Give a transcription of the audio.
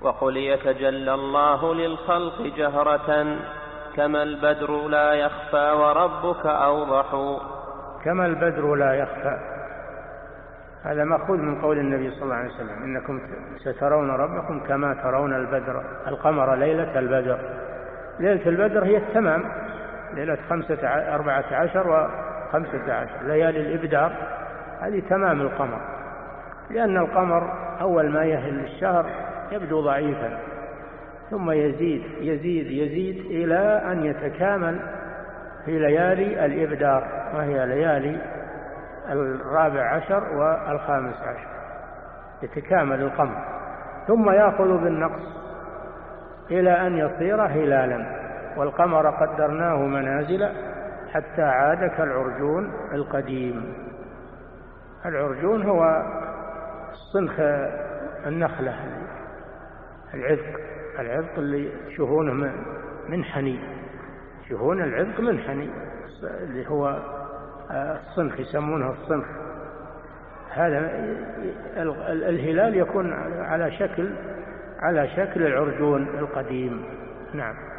وقل يتجلى الله للخلق جهرة كما البدر لا يخفى وربك أوضح. كما البدر لا يخفى، هذا مأخوذ من قول النبي صلى الله عليه وسلم: إنكم سترون ربكم كما ترون البدر القمر ليلة البدر. ليلة البدر هي التمام، ليلة 14 و15 ليالي الإبدار، هذه تمام القمر، لأن القمر أول ما يهل الشهر يبدو ضعيفا، ثم يزيد يزيد يزيد إلى أن يتكامل في ليالي الإبدار، وهي ليالي 14 و15 يتكامل القمر، ثم يأخذ بالنقص إلى أن يصير هلالا. والقمر قدرناه منازل حتى عاد كالعرجون القديم. العرجون هو صنخ النخلة، العذق اللي شهونه منحني، شهون العذق منحني، اللي هو الصنخ، يسمونه الصنخ. هذا الهلال يكون على شكل العرجون القديم. نعم.